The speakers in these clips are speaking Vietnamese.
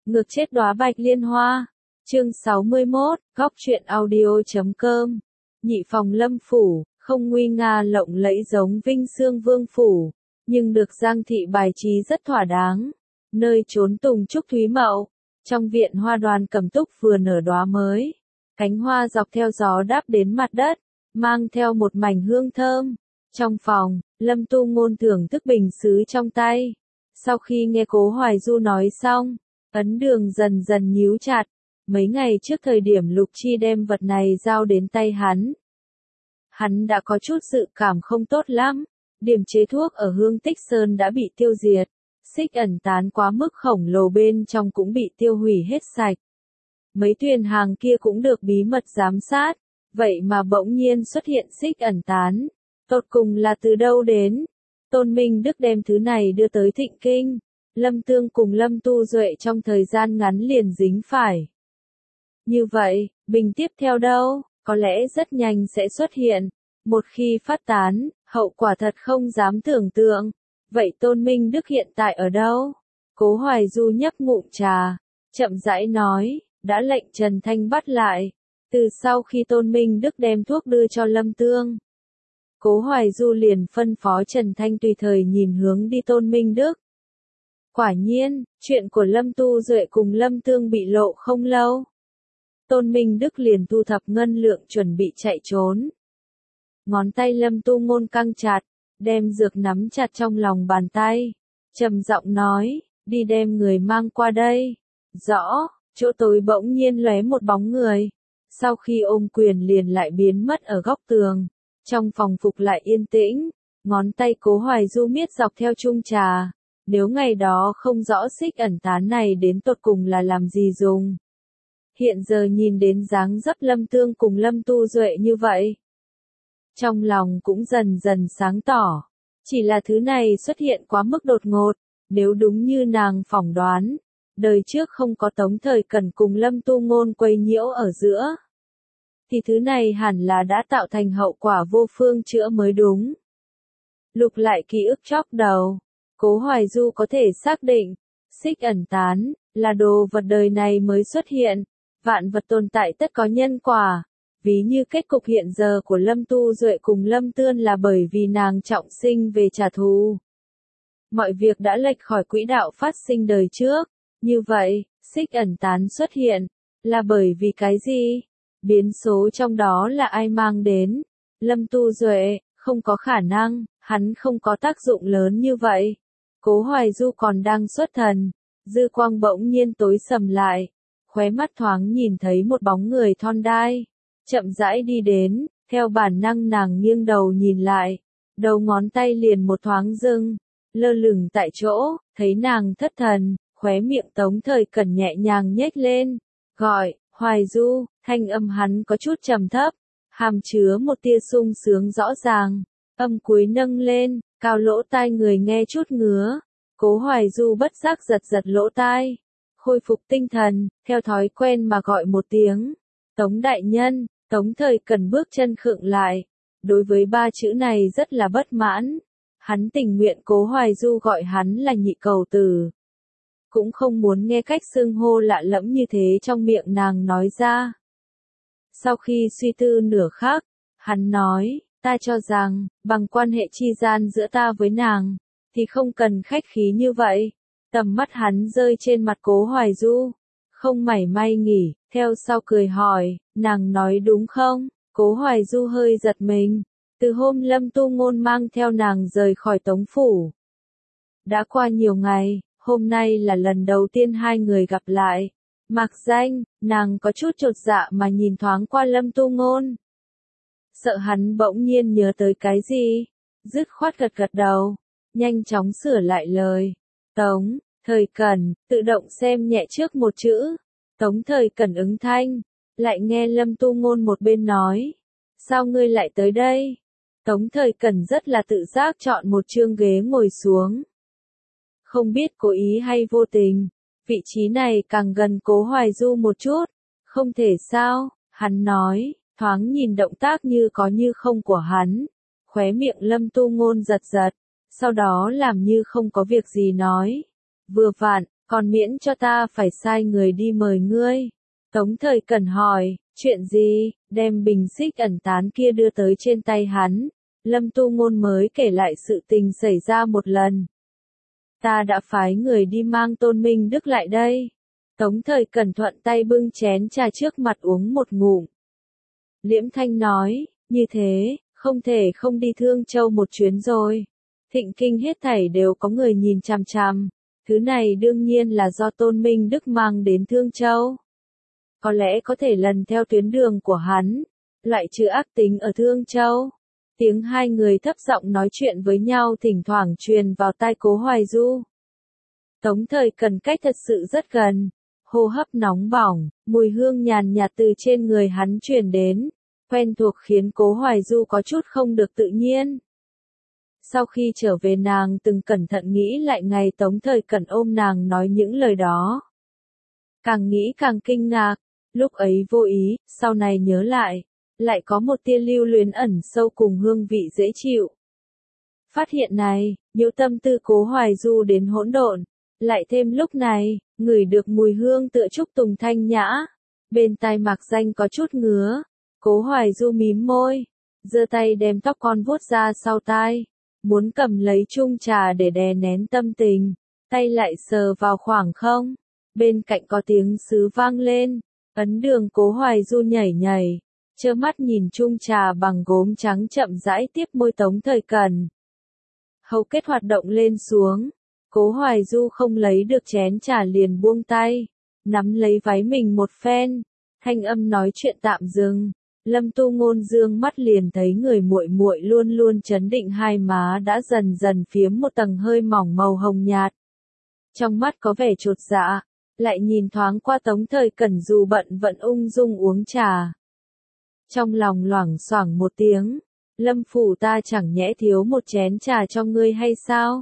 Ngược chết đóa bạch liên hoa. Chương 61, góc truyện audio.com. Nhị phòng Lâm phủ, không nguy nga lộng lẫy giống Vinh Xương Vương phủ, nhưng được Giang thị bài trí rất thỏa đáng. Nơi trốn tùng trúc thúy mậu, trong viện hoa đoàn cẩm túc vừa nở đóa mới. Cánh hoa dọc theo gió đáp đến mặt đất, mang theo một mảnh hương thơm. Trong phòng, Lâm Tu Ngôn thưởng thức bình sứ trong tay. Sau khi nghe Cố Hoài Du nói xong, ấn đường dần dần nhíu chặt. Mấy ngày trước thời điểm Lục Chi đem vật này giao đến tay hắn đã có chút dự cảm không tốt lắm. Điểm chế thuốc ở Hương Tích Sơn đã bị tiêu diệt, xích ẩn tán quá mức khổng lồ bên trong cũng bị tiêu hủy hết sạch. Mấy thuyền hàng kia cũng được bí mật giám sát, vậy mà bỗng nhiên xuất hiện xích ẩn tán. Tột cùng là từ đâu đến? Tôn Minh Đức đem thứ này đưa tới Thịnh Kinh. Lâm Tương cùng Lâm Tu Duệ trong thời gian ngắn liền dính phải. Như vậy, bình tiếp theo đâu? Có lẽ rất nhanh sẽ xuất hiện. Một khi phát tán, hậu quả thật không dám tưởng tượng. Vậy Tôn Minh Đức hiện tại ở đâu? Cố Hoài Du nhấp ngụm trà, chậm rãi nói, đã lệnh Trần Thanh bắt lại. Từ sau khi Tôn Minh Đức đem thuốc đưa cho Lâm Tương, Cố Hoài Du liền phân phó Trần Thanh tùy thời nhìn hướng đi Tôn Minh Đức. Quả nhiên, chuyện của Lâm Tu Duệ cùng Lâm Tương bị lộ không lâu. Tôn Minh Đức liền thu thập ngân lượng chuẩn bị chạy trốn. Ngón tay Lâm Tu Ngôn căng chặt, đem dược nắm chặt trong lòng bàn tay. Trầm giọng nói, đi đem người mang qua đây. Rõ, chỗ tối bỗng nhiên lóe một bóng người. Sau khi ôm quyền liền lại biến mất ở góc tường. Trong phòng phục lại yên tĩnh, ngón tay Cố Hoài Du miết dọc theo chung trà. Nếu ngày đó không rõ xích ẩn tán này đến tột cùng là làm gì dùng. Hiện giờ nhìn đến dáng dấp Lâm Tương cùng Lâm Tu Duệ như vậy, trong lòng cũng dần dần sáng tỏ. Chỉ là thứ này xuất hiện quá mức đột ngột, nếu đúng như nàng phỏng đoán, đời trước không có Tống Thời Cẩn cùng Lâm Tu Ngôn quấy nhiễu ở giữa, thì thứ này hẳn là đã tạo thành hậu quả vô phương chữa mới đúng. Lục lại ký ức chóc đầu, Cố Hoài Du có thể xác định, xích ẩn tán là đồ vật đời này mới xuất hiện, vạn vật tồn tại tất có nhân quả. Ví như kết cục hiện giờ của Lâm Tu Duệ cùng Lâm Tương là bởi vì nàng trọng sinh về trả thù. Mọi việc đã lệch khỏi quỹ đạo phát sinh đời trước. Như vậy, xích ẩn tán xuất hiện, là bởi vì cái gì? Biến số trong đó là ai mang đến? Lâm Tu Duệ, không có khả năng, hắn không có tác dụng lớn như vậy. Cố Hoài Du còn đang xuất thần, dư quang bỗng nhiên tối sầm lại, khóe mắt thoáng nhìn thấy một bóng người thon đai. Chậm rãi đi đến, theo bản năng nàng nghiêng đầu nhìn lại, đầu ngón tay liền một thoáng dưng, lơ lửng tại chỗ, thấy nàng thất thần, khóe miệng Tống Thời Cẩn nhẹ nhàng nhếch lên, gọi, Hoài Du, thanh âm hắn có chút trầm thấp, hàm chứa một tia sung sướng rõ ràng, âm cuối nâng lên, cao lỗ tai người nghe chút ngứa, Cố Hoài Du bất giác giật giật lỗ tai, khôi phục tinh thần, theo thói quen mà gọi một tiếng, Tống đại nhân. Tống Thời Cẩn bước chân khựng lại, đối với ba chữ này rất là bất mãn, hắn tình nguyện Cố Hoài Du gọi hắn là nhị cầu tử. Cũng không muốn nghe cách xưng hô lạ lẫm như thế trong miệng nàng nói ra. Sau khi suy tư nửa khắc, hắn nói, ta cho rằng, bằng quan hệ chi gian giữa ta với nàng, thì không cần khách khí như vậy. Tầm mắt hắn rơi trên mặt Cố Hoài Du, không mảy may nghỉ, theo sau cười hỏi, nàng nói đúng không? Cố Hoài Du hơi giật mình, từ hôm Lâm Tu Ngôn mang theo nàng rời khỏi Tống phủ. Đã qua nhiều ngày, hôm nay là lần đầu tiên hai người gặp lại. Mặc danh, nàng có chút chột dạ mà nhìn thoáng qua Lâm Tu Ngôn. Sợ hắn bỗng nhiên nhớ tới cái gì, dứt khoát gật gật đầu, nhanh chóng sửa lại lời. Tống Thời Cẩn, tự động xem nhẹ trước một chữ. Tống Thời Cẩn ứng thanh, lại nghe Lâm Tu Ngôn một bên nói, sao ngươi lại tới đây? Tống Thời Cẩn rất là tự giác chọn một chương ghế ngồi xuống. Không biết cố ý hay vô tình, vị trí này càng gần Cố Hoài Du một chút, không thể sao, hắn nói, thoáng nhìn động tác như có như không của hắn, khóe miệng Lâm Tu Ngôn giật giật, sau đó làm như không có việc gì nói, vừa vặn, còn miễn cho ta phải sai người đi mời ngươi. Tống Thời Cẩn hỏi, chuyện gì, đem bình xích ẩn tán kia đưa tới trên tay hắn. Lâm Tu Ngôn mới kể lại sự tình xảy ra một lần. Ta đã phái người đi mang Tôn Minh Đức lại đây. Tống Thời Cẩn thuận tay bưng chén trà trước mặt uống một ngụm. Liễm Thanh nói, như thế, không thể không đi Thương Châu một chuyến rồi. Thịnh Kinh hết thảy đều có người nhìn chằm chằm. Thứ này đương nhiên là do Tôn Minh Đức mang đến Thương Châu. Có lẽ có thể lần theo tuyến đường của hắn, loại trừ ác tính ở Thương Châu. Tiếng hai người thấp giọng nói chuyện với nhau thỉnh thoảng truyền vào tai Cố Hoài Du. Tống Thời Cẩn cách thật sự rất gần, hô hấp nóng bỏng, mùi hương nhàn nhạt từ trên người hắn truyền đến, quen thuộc khiến Cố Hoài Du có chút không được tự nhiên. Sau khi trở về nàng từng cẩn thận nghĩ lại ngày Tống Thời Cẩn ôm nàng nói những lời đó. Càng nghĩ càng kinh ngạc, lúc ấy vô ý, sau này nhớ lại có một tia lưu luyến ẩn sâu cùng hương vị dễ chịu. Phát hiện này, nhiễu tâm tư Cố Hoài Du đến hỗn độn, lại thêm lúc này, ngửi được mùi hương tựa trúc tùng thanh nhã, bên tai Mạc Danh có chút ngứa. Cố Hoài Du mím môi, giơ tay đem tóc con vuốt ra sau tai, muốn cầm lấy chung trà để đè nén tâm tình, tay lại sờ vào khoảng không, bên cạnh có tiếng sứ vang lên, ấn đường Cố Hoài Du nhảy nhảy, trơ mắt nhìn chung trà bằng gốm trắng chậm rãi tiếp môi Tống Thời Cẩn. Hầu kết hoạt động lên xuống, Cố Hoài Du không lấy được chén trà liền buông tay, nắm lấy váy mình một phen, thanh âm nói chuyện tạm dừng. Lâm Tu Ngôn dương mắt liền thấy người muội muội luôn luôn trấn định hai má đã dần dần phiếm một tầng hơi mỏng màu hồng nhạt. Trong mắt có vẻ chột dạ, lại nhìn thoáng qua Tống Thời Cẩn dù bận vẫn ung dung uống trà. Trong lòng loảng xoảng một tiếng, Lâm phủ ta chẳng nhẽ thiếu một chén trà cho ngươi hay sao?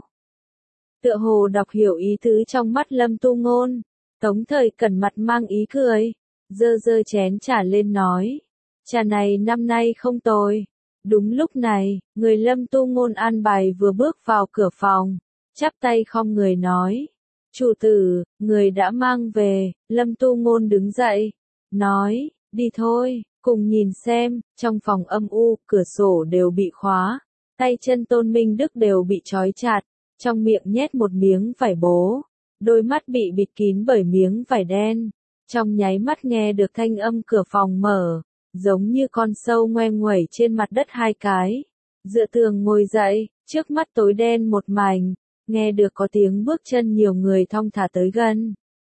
Tựa hồ đọc hiểu ý tứ trong mắt Lâm Tu Ngôn, Tống Thời Cẩn mặt mang ý cười, giơ giơ chén trà lên nói. Trà này năm nay không tồi. Đúng lúc này, người Lâm Tu Ngôn an bài vừa bước vào cửa phòng, chắp tay khom người nói. Chủ tử, người đã mang về. Lâm Tu Ngôn đứng dậy, nói, đi thôi, cùng nhìn xem. Trong phòng âm u, cửa sổ đều bị khóa, tay chân Tôn Minh Đức đều bị trói chặt, trong miệng nhét một miếng vải bố, đôi mắt bị bịt kín bởi miếng vải đen. Trong nháy mắt nghe được thanh âm cửa phòng mở, giống như con sâu ngoe nguẩy trên mặt đất hai cái. Dựa tường ngồi dậy, trước mắt tối đen một mảnh, nghe được có tiếng bước chân nhiều người thong thả tới gần.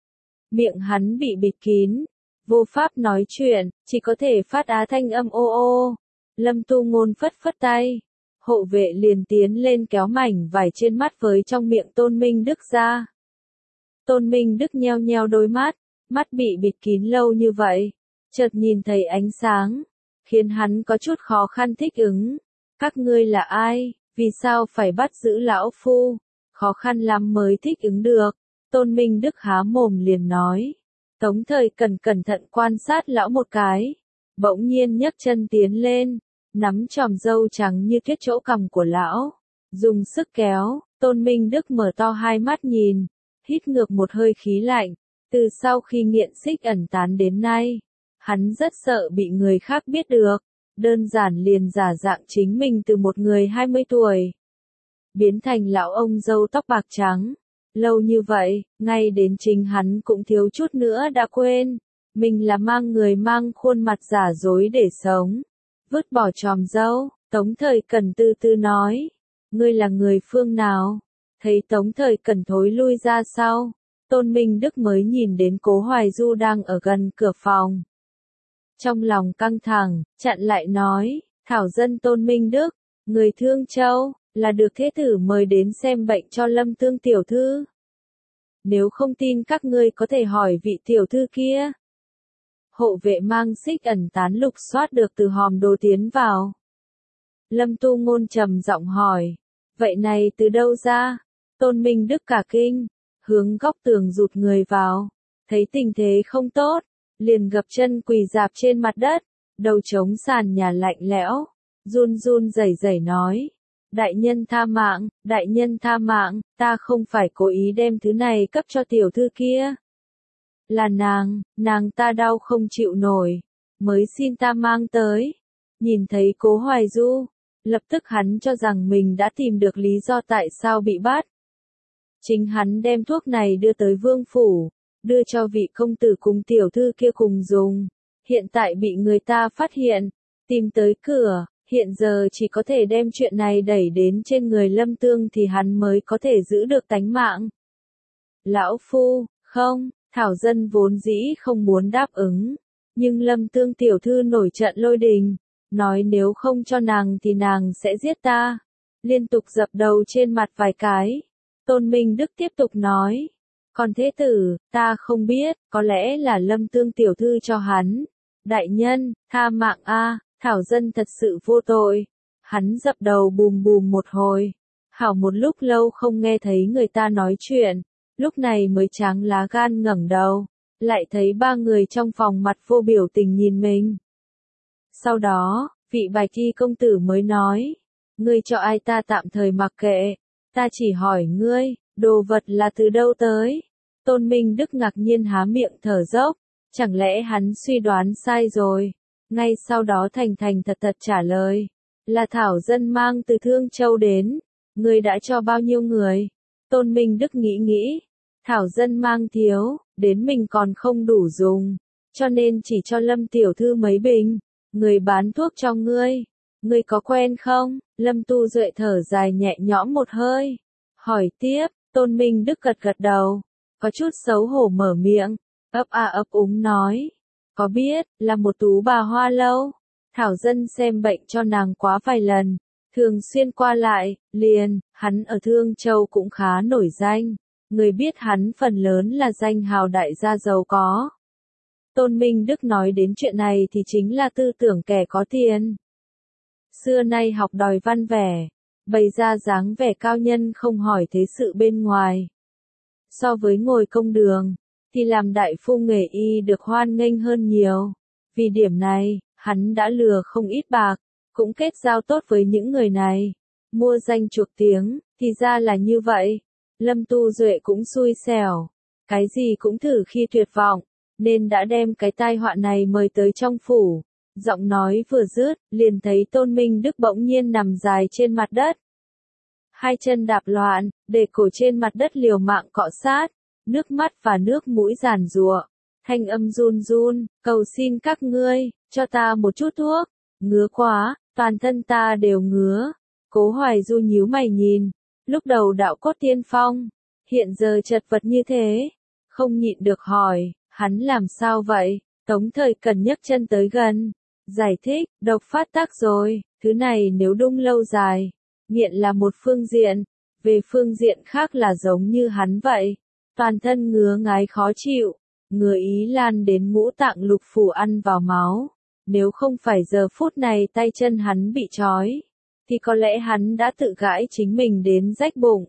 Miệng hắn bị bịt kín, vô pháp nói chuyện, chỉ có thể phát á thanh âm ô ô. Lâm Tu Ngôn phất phất tay, hộ vệ liền tiến lên kéo mảnh vải trên mắt với trong miệng Tôn Minh Đức ra. Tôn Minh Đức nheo nheo đôi mắt, mắt bị bịt kín lâu như vậy, chợt nhìn thấy ánh sáng, khiến hắn có chút khó khăn thích ứng. Các ngươi là ai, vì sao phải bắt giữ lão phu? Khó khăn lắm mới thích ứng được. Tôn Minh Đức há mồm liền nói. Tống Thời Cẩn cẩn thận quan sát lão một cái, bỗng nhiên nhấc chân tiến lên, nắm chòm râu trắng như tuyết chỗ cằm của lão, dùng sức kéo. Tôn Minh Đức mở to hai mắt nhìn, hít ngược một hơi khí lạnh. Từ sau khi nghiện xích ẩn tán đến nay, hắn rất sợ bị người khác biết được, đơn giản liền giả dạng chính mình từ một người 20 tuổi, biến thành lão ông râu tóc bạc trắng. Lâu như vậy, ngay đến chính hắn cũng thiếu chút nữa đã quên, mình là mang người mang khuôn mặt giả dối để sống. Vứt bỏ chòm râu, Tống Thời Cẩn từ từ nói, ngươi là người phương nào? Thấy Tống Thời Cẩn thối lui ra sau, Tôn Minh Đức mới nhìn đến Cố Hoài Du đang ở gần cửa phòng. Trong lòng căng thẳng, chặn lại nói, thảo dân Tôn Minh Đức, người Thương Châu, là được thế tử mời đến xem bệnh cho Lâm Tương tiểu thư. Nếu không tin các ngươi có thể hỏi vị tiểu thư kia. Hộ vệ mang xích ẩn tán lục soát được từ hòm đồ tiến vào. Lâm Tu Ngôn trầm giọng hỏi, vậy này từ đâu ra? Tôn Minh Đức cả kinh, hướng góc tường rụt người vào, thấy tình thế không tốt, liền gập chân quỳ rạp trên mặt đất, đầu chống sàn nhà lạnh lẽo, run run rẩy rẩy nói, đại nhân tha mạng, ta không phải cố ý đem thứ này cấp cho tiểu thư kia. Là nàng ta đau không chịu nổi, mới xin ta mang tới. Nhìn thấy Cố Hoài Du, lập tức hắn cho rằng mình đã tìm được lý do tại sao bị bắt. Chính hắn đem thuốc này đưa tới vương phủ, đưa cho vị công tử cùng tiểu thư kia cùng dùng. Hiện tại bị người ta phát hiện, tìm tới cửa, hiện giờ chỉ có thể đem chuyện này đẩy đến trên người Lâm Tương thì hắn mới có thể giữ được tánh mạng. Lão phu, không, Thảo Dân vốn dĩ không muốn đáp ứng, nhưng Lâm Tương tiểu thư nổi trận lôi đình, nói nếu không cho nàng thì nàng sẽ giết ta. Liên tục dập đầu trên mặt vài cái. Tôn Minh Đức tiếp tục nói, còn thế tử, ta không biết, có lẽ là Lâm Tương tiểu thư cho hắn. Đại nhân, tha mạng a, Thảo Dân thật sự vô tội. Hắn dập đầu bùm bùm một hồi. Hảo một lúc lâu không nghe thấy người ta nói chuyện, lúc này mới tráng lá gan ngẩng đầu, lại thấy ba người trong phòng mặt vô biểu tình nhìn mình. Sau đó, vị Bạch Y công tử mới nói, ngươi cho ai ta tạm thời mặc kệ, ta chỉ hỏi ngươi, đồ vật là từ đâu tới? Tôn Minh Đức ngạc nhiên há miệng thở dốc, chẳng lẽ hắn suy đoán sai rồi? Ngay sau đó thành thành thật thật trả lời, là Thảo Dân mang từ Thương Châu đến. Ngươi đã cho bao nhiêu người? Tôn Minh Đức nghĩ, Thảo Dân mang thiếu, đến mình còn không đủ dùng, cho nên chỉ cho Lâm tiểu thư mấy bình. Người bán thuốc cho ngươi, ngươi có quen không? Lâm Tu Duệ thở dài nhẹ nhõm một hơi, hỏi tiếp. Tôn Minh Đức gật gật đầu, có chút xấu hổ mở miệng, ấp úng nói, có biết, là một tú bà Hoa Lâu. Thảo Dân xem bệnh cho nàng quá vài lần, thường xuyên qua lại, hắn ở Thương Châu cũng khá nổi danh, người biết hắn phần lớn là danh hào đại gia giàu có. Tôn Minh Đức nói đến chuyện này thì chính là tư tưởng kẻ có tiền. Xưa nay học đòi văn vẻ, bày ra dáng vẻ cao nhân không hỏi thế sự bên ngoài. So với ngồi công đường, thì làm đại phu nghề y được hoan nghênh hơn nhiều. Vì điểm này, hắn đã lừa không ít bạc, cũng kết giao tốt với những người này. Mua danh chuộc tiếng, thì ra là như vậy. Lâm Tu Duệ cũng xui xẻo, cái gì cũng thử khi tuyệt vọng, nên đã đem cái tai họa này mời tới trong phủ. Giọng nói vừa dứt, liền thấy Tôn Minh Đức bỗng nhiên nằm dài trên mặt đất. Hai chân đạp loạn, để cổ trên mặt đất liều mạng cọ sát, nước mắt và nước mũi giàn giụa, thanh âm run run, cầu xin các ngươi, cho ta một chút thuốc, ngứa quá, toàn thân ta đều ngứa. Cố Hoài Du nhíu mày nhìn, lúc đầu đạo cốt tiên phong, hiện giờ chật vật như thế, không nhịn được hỏi, hắn làm sao vậy? Tống Thời Cần nhấc chân tới gần, giải thích, độc phát tác rồi, thứ này nếu đung lâu dài, nghiện là một phương diện, về phương diện khác là giống như hắn vậy, toàn thân ngứa ngáy khó chịu, ngứa ý lan đến ngũ tạng lục phủ ăn vào máu, nếu không phải giờ phút này tay chân hắn bị trói, thì có lẽ hắn đã tự gãi chính mình đến rách bụng.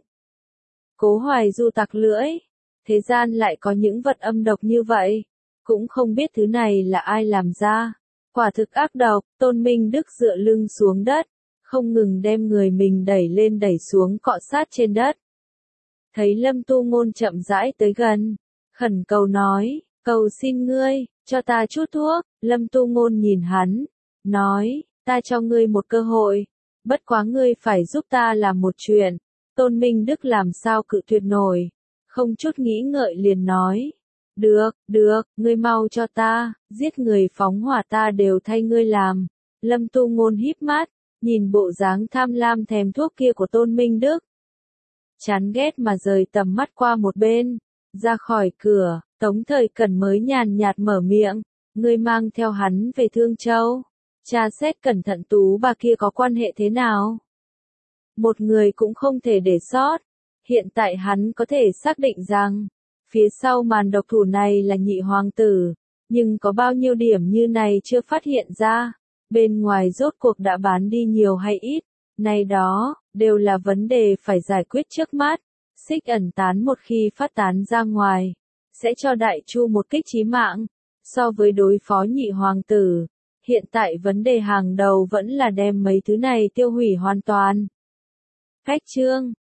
Cố Hoài Du tặc lưỡi, thế gian lại có những vật âm độc như vậy, cũng không biết thứ này là ai làm ra, quả thực ác độc. Tôn Minh Đức dựa lưng xuống đất, không ngừng đem người mình đẩy lên đẩy xuống cọ sát trên đất. Thấy Lâm Tu Ngôn chậm rãi tới gần, khẩn cầu nói, cầu xin ngươi, cho ta chút thuốc. Lâm Tu Ngôn nhìn hắn, nói, ta cho ngươi một cơ hội, bất quá ngươi phải giúp ta làm một chuyện. Tôn Minh Đức làm sao cự tuyệt nổi, không chút nghĩ ngợi liền nói, được, ngươi mau cho ta, giết người phóng hỏa ta đều thay ngươi làm. Lâm Tu Ngôn híp mắt, nhìn bộ dáng tham lam thèm thuốc kia của Tôn Minh Đức, chán ghét mà rời tầm mắt qua một bên. Ra khỏi cửa, Tống Thời Cần mới nhàn nhạt mở miệng, ngươi mang theo hắn về Thương Châu, tra xét cẩn thận tú bà kia có quan hệ thế nào. Một người cũng không thể để sót. Hiện tại hắn có thể xác định rằng, phía sau màn độc thủ này là nhị hoàng tử, nhưng có bao nhiêu điểm như này chưa phát hiện ra, bên ngoài rốt cuộc đã bán đi nhiều hay ít, này đó, đều là vấn đề phải giải quyết trước mắt. Xích ẩn tán một khi phát tán ra ngoài, sẽ cho Đại Chu một kích chí mạng. So với đối phó nhị hoàng tử, hiện tại vấn đề hàng đầu vẫn là đem mấy thứ này tiêu hủy hoàn toàn. Cách chương